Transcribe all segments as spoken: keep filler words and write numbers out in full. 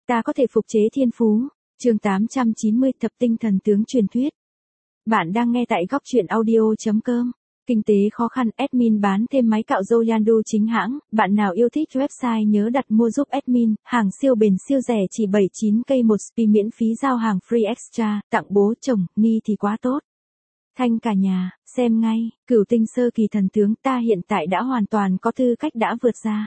Ta có thể phục chế thiên phú. Chương tám trăm chín mươi Thập tinh thần tướng truyền thuyết. Bạn đang nghe tại góc truyện audio.com. Kinh tế khó khăn, admin bán thêm máy cạo râu Yandu chính hãng. Bạn nào yêu thích website nhớ đặt mua giúp admin. Hàng siêu bền siêu rẻ chỉ bảy mươi chín k một spi miễn phí giao hàng free extra. Tặng bố chồng, ni thì quá tốt. Thanh cả nhà, xem ngay. Cửu tinh sơ kỳ thần tướng, ta hiện tại đã hoàn toàn có tư cách đã vượt ra.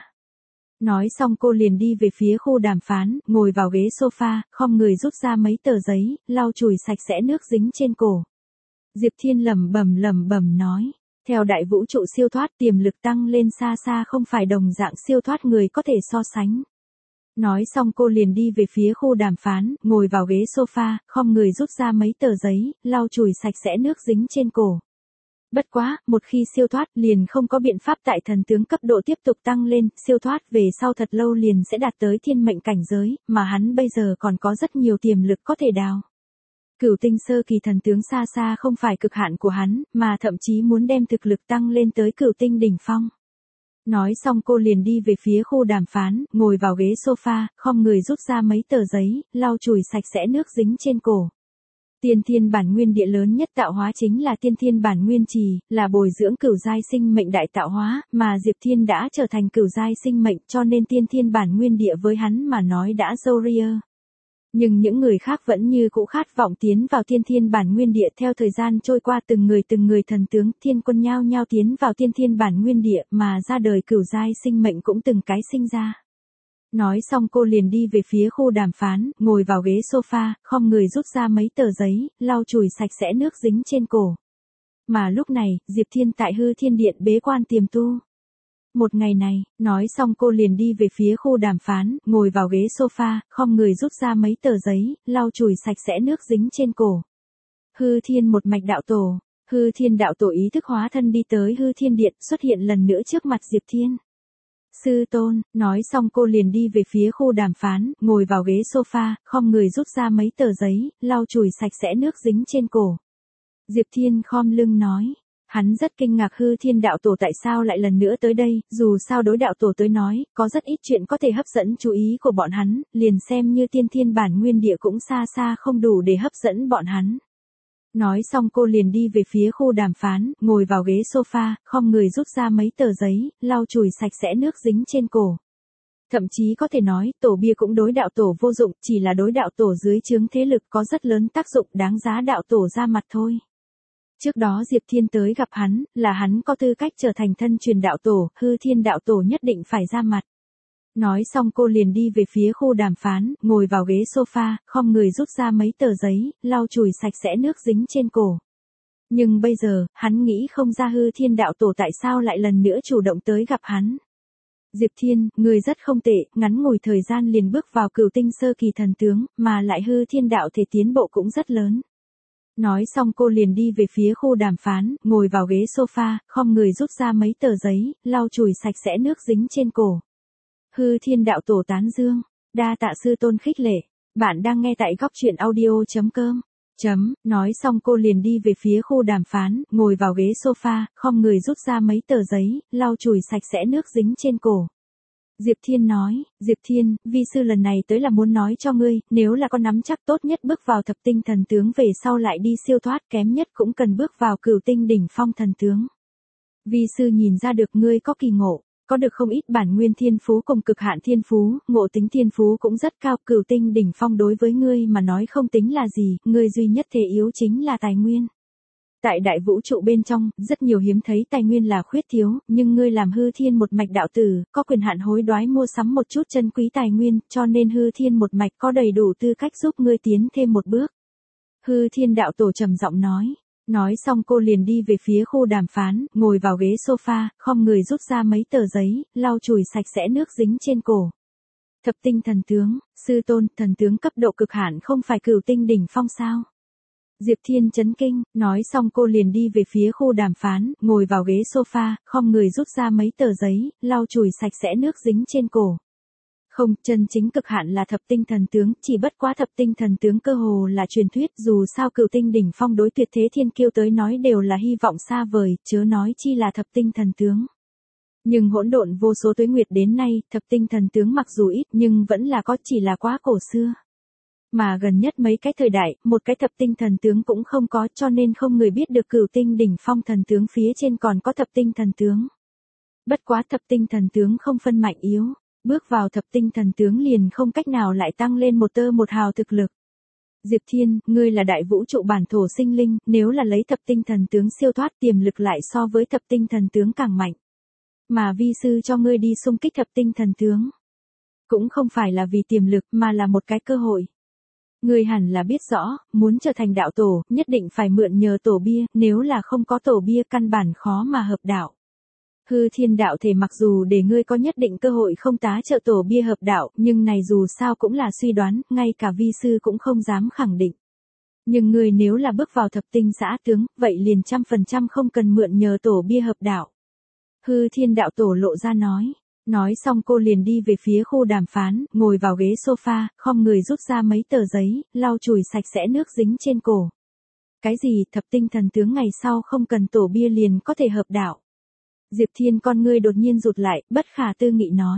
Nói xong cô liền đi về phía khu đàm phán, ngồi vào ghế sofa, khom người rút ra mấy tờ giấy, lau chùi sạch sẽ nước dính trên cổ. Diệp Thiên lẩm bẩm lẩm bẩm nói, theo đại vũ trụ siêu thoát tiềm lực tăng lên xa xa không phải đồng dạng siêu thoát người có thể so sánh. Nói xong cô liền đi về phía khu đàm phán, ngồi vào ghế sofa, khom người rút ra mấy tờ giấy, lau chùi sạch sẽ nước dính trên cổ. Bất quá, một khi siêu thoát liền không có biện pháp tại thần tướng cấp độ tiếp tục tăng lên, siêu thoát về sau thật lâu liền sẽ đạt tới thiên mệnh cảnh giới, mà hắn bây giờ còn có rất nhiều tiềm lực có thể đào. Cửu tinh sơ kỳ thần tướng xa xa không phải cực hạn của hắn, mà thậm chí muốn đem thực lực tăng lên tới cửu tinh đỉnh phong. Nói xong cô liền đi về phía khu đàm phán, ngồi vào ghế sofa, khom người rút ra mấy tờ giấy, lau chùi sạch sẽ nước dính trên cổ. Tiên thiên bản nguyên địa lớn nhất tạo hóa chính là tiên thiên bản nguyên trì, là bồi dưỡng cửu giai sinh mệnh đại tạo hóa, mà Diệp Thiên đã trở thành cửu giai sinh mệnh cho nên tiên thiên bản nguyên địa với hắn mà nói đã dâu ria. Nhưng những người khác vẫn như cũ khát vọng tiến vào tiên thiên bản nguyên địa. Theo thời gian trôi qua từng người từng người thần tướng thiên quân nhao nhao tiến vào tiên thiên bản nguyên địa mà ra đời cửu giai sinh mệnh cũng từng cái sinh ra. Nói xong cô liền đi về phía khu đàm phán, ngồi vào ghế sofa, khom người rút ra mấy tờ giấy, lau chùi sạch sẽ nước dính trên cổ. Mà lúc này, Diệp Thiên tại hư thiên điện bế quan tiềm tu. Một ngày này, nói xong cô liền đi về phía khu đàm phán, ngồi vào ghế sofa, khom người rút ra mấy tờ giấy, lau chùi sạch sẽ nước dính trên cổ. Hư thiên một mạch đạo tổ, hư thiên đạo tổ ý thức hóa thân đi tới hư thiên điện xuất hiện lần nữa trước mặt Diệp Thiên. Sư tôn, nói xong cô liền đi về phía khu đàm phán, ngồi vào ghế sofa, khom người rút ra mấy tờ giấy, lau chùi sạch sẽ nước dính trên cổ. Diệp Thiên khom lưng nói, hắn rất kinh ngạc hư thiên đạo tổ tại sao lại lần nữa tới đây, dù sao đối đạo tổ tới nói, có rất ít chuyện có thể hấp dẫn chú ý của bọn hắn, liền xem như tiên thiên bản nguyên địa cũng xa xa không đủ để hấp dẫn bọn hắn. Nói xong cô liền đi về phía khu đàm phán, ngồi vào ghế sofa, khom người rút ra mấy tờ giấy, lau chùi sạch sẽ nước dính trên cổ. Thậm chí có thể nói, tổ bia cũng đối đạo tổ vô dụng, chỉ là đối đạo tổ dưới trướng thế lực có rất lớn tác dụng đáng giá đạo tổ ra mặt thôi. Trước đó Diệp Thiên tới gặp hắn, là hắn có tư cách trở thành thân truyền đạo tổ, hư thiên đạo tổ nhất định phải ra mặt. Nói xong cô liền đi về phía khu đàm phán, ngồi vào ghế sofa, khom người rút ra mấy tờ giấy, lau chùi sạch sẽ nước dính trên cổ. Nhưng bây giờ, hắn nghĩ không ra hư thiên đạo tổ tại sao lại lần nữa chủ động tới gặp hắn. Diệp Thiên, người rất không tệ, ngắn ngủi thời gian liền bước vào cửu tinh sơ kỳ thần tướng, mà lại hư thiên đạo thể tiến bộ cũng rất lớn. Nói xong cô liền đi về phía khu đàm phán, ngồi vào ghế sofa, khom người rút ra mấy tờ giấy, lau chùi sạch sẽ nước dính trên cổ. Hư thiên đạo tổ tán dương, đa tạ sư tôn khích lệ, bạn đang nghe tại góc truyện audio.com. Chấm, nói xong cô liền đi về phía khu đàm phán, ngồi vào ghế sofa, khom người rút ra mấy tờ giấy, lau chùi sạch sẽ nước dính trên cổ. Diệp Thiên nói, Diệp Thiên, vi sư lần này tới là muốn nói cho ngươi, nếu là con nắm chắc tốt nhất bước vào thập tinh thần tướng về sau lại đi siêu thoát kém nhất cũng cần bước vào cửu tinh đỉnh phong thần tướng. Vi sư nhìn ra được ngươi có kỳ ngộ, có được không ít bản nguyên thiên phú cùng cực hạn thiên phú, ngộ tính thiên phú cũng rất cao, cửu tinh đỉnh phong đối với ngươi mà nói không tính là gì, ngươi duy nhất thể yếu chính là tài nguyên. Tại đại vũ trụ bên trong, rất nhiều hiếm thấy tài nguyên là khuyết thiếu, nhưng ngươi làm hư thiên một mạch đạo tử, có quyền hạn hối đoái mua sắm một chút chân quý tài nguyên, cho nên hư thiên một mạch có đầy đủ tư cách giúp ngươi tiến thêm một bước. Hư thiên đạo tổ trầm giọng nói. Nói xong cô liền đi về phía khu đàm phán, ngồi vào ghế sofa, khom người rút ra mấy tờ giấy, lau chùi sạch sẽ nước dính trên cổ. Thập tinh thần tướng, sư tôn, thần tướng cấp độ cực hạn không phải cửu tinh đỉnh phong sao? Diệp Thiên chấn kinh, nói xong cô liền đi về phía khu đàm phán, ngồi vào ghế sofa, khom người rút ra mấy tờ giấy, lau chùi sạch sẽ nước dính trên cổ. Không, chân chính cực hạn là thập tinh thần tướng, chỉ bất quá thập tinh thần tướng cơ hồ là truyền thuyết, dù sao cửu tinh đỉnh phong đối tuyệt thế thiên kiêu tới nói đều là hy vọng xa vời, chớ nói chi là thập tinh thần tướng. Nhưng hỗn độn vô số tuế nguyệt đến nay, thập tinh thần tướng mặc dù ít nhưng vẫn là có, chỉ là quá cổ xưa. Mà gần nhất mấy cái thời đại, một cái thập tinh thần tướng cũng không có, cho nên không người biết được cửu tinh đỉnh phong thần tướng phía trên còn có thập tinh thần tướng. Bất quá thập tinh thần tướng không phân mạnh yếu, bước vào thập tinh thần tướng liền không cách nào lại tăng lên một tơ một hào thực lực. Diệp Thiên, ngươi là đại vũ trụ bản thổ sinh linh, nếu là lấy thập tinh thần tướng siêu thoát tiềm lực lại so với thập tinh thần tướng càng mạnh. Mà vi sư cho ngươi đi xung kích thập tinh thần tướng. Cũng không phải là vì tiềm lực mà là một cái cơ hội. Ngươi hẳn là biết rõ, muốn trở thành đạo tổ, nhất định phải mượn nhờ tổ bia, nếu là không có tổ bia căn bản khó mà hợp đạo. Hư thiên đạo thể mặc dù để ngươi có nhất định cơ hội không tá trợ tổ bia hợp đạo, nhưng này dù sao cũng là suy đoán, ngay cả vi sư cũng không dám khẳng định. Nhưng ngươi nếu là bước vào thập tinh giã tướng, vậy liền trăm phần trăm không cần mượn nhờ tổ bia hợp đạo. Hư thiên đạo tổ lộ ra nói. Nói xong cô liền đi về phía khu đàm phán, ngồi vào ghế sofa, khom người rút ra mấy tờ giấy, lau chùi sạch sẽ nước dính trên cổ. Cái gì thập tinh thần tướng ngày sau không cần tổ bia liền có thể hợp đạo. Diệp Thiên con ngươi đột nhiên rụt lại, bất khả tư nghị nói.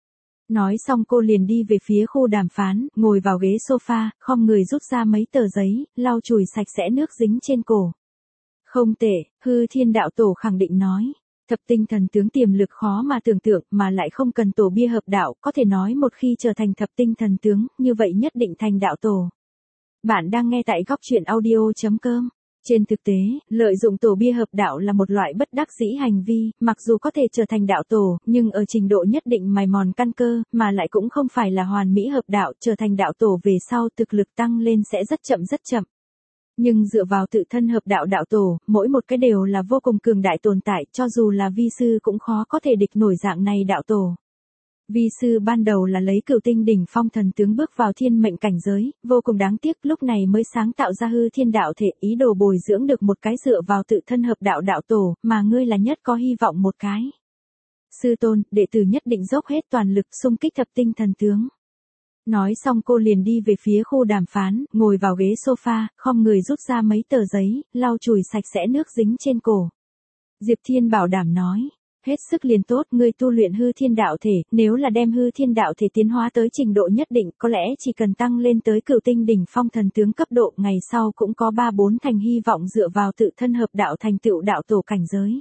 Nói xong cô liền đi về phía khu đàm phán, ngồi vào ghế sofa, khom người rút ra mấy tờ giấy, lau chùi sạch sẽ nước dính trên cổ. Không tệ, hư thiên đạo tổ khẳng định nói. Thập tinh thần tướng tiềm lực khó mà tưởng tượng mà lại không cần tổ bia hợp đạo, có thể nói một khi trở thành thập tinh thần tướng, như vậy nhất định thành đạo tổ. Bạn đang nghe tại góc truyện audio chấm com. Trên thực tế, lợi dụng tổ bia hợp đạo là một loại bất đắc dĩ hành vi, mặc dù có thể trở thành đạo tổ, nhưng ở trình độ nhất định mài mòn căn cơ, mà lại cũng không phải là hoàn mỹ hợp đạo, trở thành đạo tổ về sau thực lực tăng lên sẽ rất chậm rất chậm. Nhưng dựa vào tự thân hợp đạo đạo tổ, mỗi một cái đều là vô cùng cường đại tồn tại, cho dù là vi sư cũng khó có thể địch nổi dạng này đạo tổ. Vi sư ban đầu là lấy cửu tinh đỉnh phong thần tướng bước vào thiên mệnh cảnh giới, vô cùng đáng tiếc lúc này mới sáng tạo ra hư thiên đạo thể, ý đồ bồi dưỡng được một cái dựa vào tự thân hợp đạo đạo tổ, mà ngươi là nhất có hy vọng một cái. Sư tôn, đệ tử nhất định dốc hết toàn lực xung kích thập tinh thần tướng. Nói xong cô liền đi về phía khu đàm phán, ngồi vào ghế sofa, khom người rút ra mấy tờ giấy, lau chùi sạch sẽ nước dính trên cổ. Diệp Thiên bảo đảm nói, hết sức liền tốt, ngươi tu luyện hư thiên đạo thể, nếu là đem hư thiên đạo thể tiến hóa tới trình độ nhất định, có lẽ chỉ cần tăng lên tới cửu tinh đỉnh phong thần tướng cấp độ, ngày sau cũng có ba bốn thành hy vọng dựa vào tự thân hợp đạo thành tựu đạo tổ cảnh giới.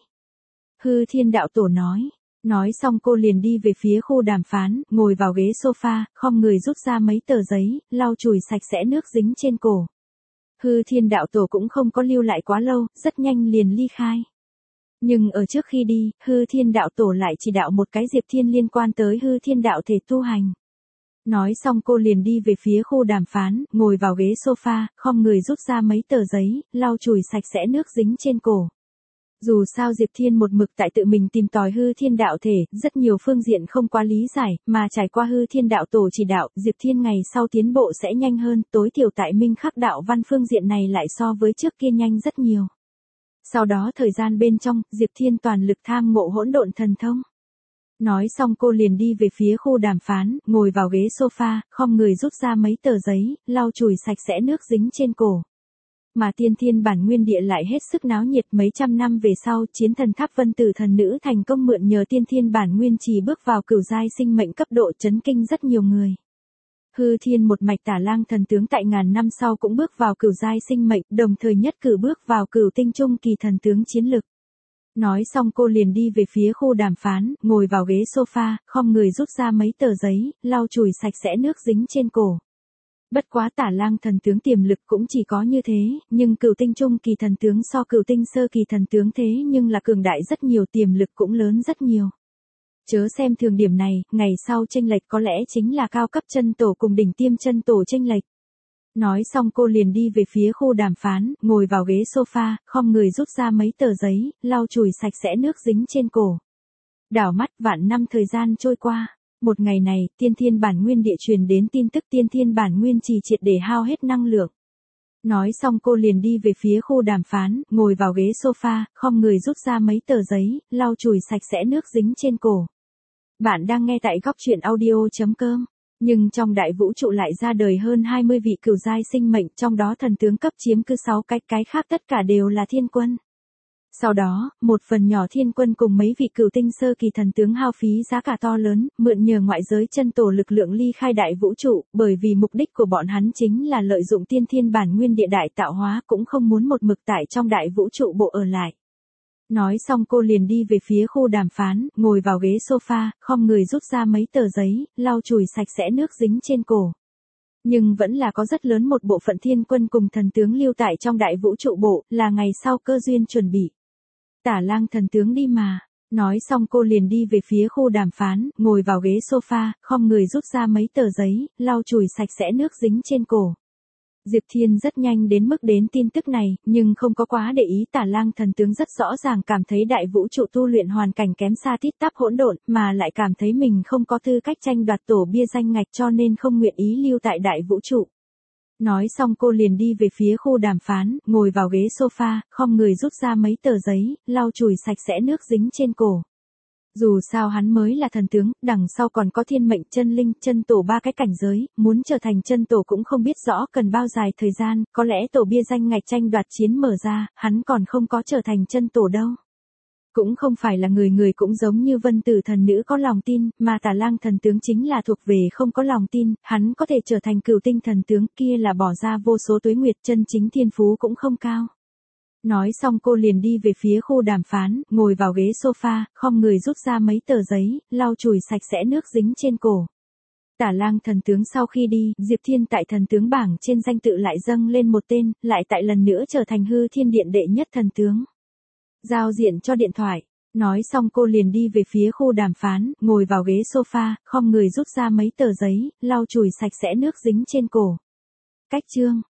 Hư thiên đạo tổ nói. Nói xong cô liền đi về phía khu đàm phán, ngồi vào ghế sofa, khom người rút ra mấy tờ giấy, lau chùi sạch sẽ nước dính trên cổ. Hư thiên đạo tổ cũng không có lưu lại quá lâu, rất nhanh liền ly khai. Nhưng ở trước khi đi, hư thiên đạo tổ lại chỉ đạo một cái Diệp Thiên liên quan tới hư thiên đạo thể tu hành. Nói xong cô liền đi về phía khu đàm phán, ngồi vào ghế sofa, khom người rút ra mấy tờ giấy, lau chùi sạch sẽ nước dính trên cổ. Dù sao Diệp Thiên một mực tại tự mình tìm tòi hư thiên đạo thể, rất nhiều phương diện không quá lý giải, mà trải qua hư thiên đạo tổ chỉ đạo, Diệp Thiên ngày sau tiến bộ sẽ nhanh hơn, tối thiểu tại minh khắc đạo văn phương diện này lại so với trước kia nhanh rất nhiều. Sau đó thời gian bên trong, Diệp Thiên toàn lực tham ngộ hỗn độn thần thông. Nói xong cô liền đi về phía khu đàm phán, ngồi vào ghế sofa, khom người rút ra mấy tờ giấy, lau chùi sạch sẽ nước dính trên cổ. Mà tiên thiên bản nguyên địa lại hết sức náo nhiệt, mấy trăm năm về sau, chiến thần tháp vân tử thần nữ thành công mượn nhờ tiên thiên bản nguyên trì bước vào cửu giai sinh mệnh cấp độ, chấn kinh rất nhiều người. Hư thiên một mạch tả lang thần tướng tại ngàn năm sau cũng bước vào cửu giai sinh mệnh, đồng thời nhất cử bước vào cửu tinh trung kỳ thần tướng chiến lực. Nói xong cô liền đi về phía khu đàm phán, ngồi vào ghế sofa, khom người rút ra mấy tờ giấy, lau chùi sạch sẽ nước dính trên cổ. Bất quá tả lang thần tướng tiềm lực cũng chỉ có như thế, nhưng cửu tinh trung kỳ thần tướng so cửu tinh sơ kỳ thần tướng thế nhưng là cường đại rất nhiều, tiềm lực cũng lớn rất nhiều. Chớ xem thường điểm này, ngày sau chênh lệch có lẽ chính là cao cấp chân tổ cùng đỉnh tiêm chân tổ chênh lệch. Nói xong cô liền đi về phía khu đàm phán, ngồi vào ghế sofa, khom người rút ra mấy tờ giấy, lau chùi sạch sẽ nước dính trên cổ. Đảo mắt vạn năm thời gian trôi qua. Một ngày này, tiên thiên bản nguyên địa truyền đến tin tức tiên thiên bản nguyên trì triệt để hao hết năng lượng. Nói xong cô liền đi về phía khu đàm phán, ngồi vào ghế sofa, khom người rút ra mấy tờ giấy, lau chùi sạch sẽ nước dính trên cổ. Bạn đang nghe tại góc truyện audio chấm com. Nhưng trong đại vũ trụ lại ra đời hơn hai mươi vị cửu giai sinh mệnh, trong đó thần tướng cấp chiếm cứ sáu cái, cái khác tất cả đều là thiên quân. Sau đó, một phần nhỏ thiên quân cùng mấy vị cửu tinh sơ kỳ thần tướng hao phí giá cả to lớn, mượn nhờ ngoại giới chân tổ lực lượng ly khai đại vũ trụ, bởi vì mục đích của bọn hắn chính là lợi dụng tiên thiên bản nguyên địa đại tạo hóa, cũng không muốn một mực tại trong đại vũ trụ bộ ở lại. Nói xong cô liền đi về phía khu đàm phán, ngồi vào ghế sofa, khom người rút ra mấy tờ giấy, lau chùi sạch sẽ nước dính trên cổ. Nhưng vẫn là có rất lớn một bộ phận thiên quân cùng thần tướng lưu tại trong đại vũ trụ bộ, là ngày sau cơ duyên chuẩn bị. Tả Lang thần tướng đi mà. Nói xong cô liền đi về phía khu đàm phán, ngồi vào ghế sofa, khom người rút ra mấy tờ giấy, lau chùi sạch sẽ nước dính trên cổ. Diệp Thiên rất nhanh đến mức đến tin tức này, nhưng không có quá để ý. Tả Lang thần tướng rất rõ ràng cảm thấy đại vũ trụ tu luyện hoàn cảnh kém xa tít tắp hỗn độn, mà lại cảm thấy mình không có tư cách tranh đoạt tổ bia danh ngạch, cho nên không nguyện ý lưu tại đại vũ trụ. Nói xong cô liền đi về phía khu đàm phán, ngồi vào ghế sofa, khom người rút ra mấy tờ giấy, lau chùi sạch sẽ nước dính trên cổ. Dù sao hắn mới là thần tướng, đằng sau còn có thiên mệnh, chân linh, chân tổ ba cái cảnh giới, muốn trở thành chân tổ cũng không biết rõ cần bao dài thời gian, có lẽ tổ bia danh ngạch tranh đoạt chiến mở ra, hắn còn không có trở thành chân tổ đâu. Cũng không phải là người người cũng giống như Vân Tử thần nữ có lòng tin, mà Tả Lang thần tướng chính là thuộc về không có lòng tin, hắn có thể trở thành cửu tinh thần tướng kia là bỏ ra vô số tuế nguyệt, chân chính thiên phú cũng không cao. Nói xong cô liền đi về phía khu đàm phán, ngồi vào ghế sofa, khom người rút ra mấy tờ giấy, lau chùi sạch sẽ nước dính trên cổ. Tả Lang thần tướng sau khi đi, Diệp Thiên tại thần tướng bảng trên danh tự lại dâng lên một tên, lại tại lần nữa trở thành hư thiên điện đệ nhất thần tướng. Giao diện cho điện thoại. Nói xong cô liền đi về phía khu đàm phán, ngồi vào ghế sofa, khom người rút ra mấy tờ giấy, lau chùi sạch sẽ nước dính trên cổ. Cách chương.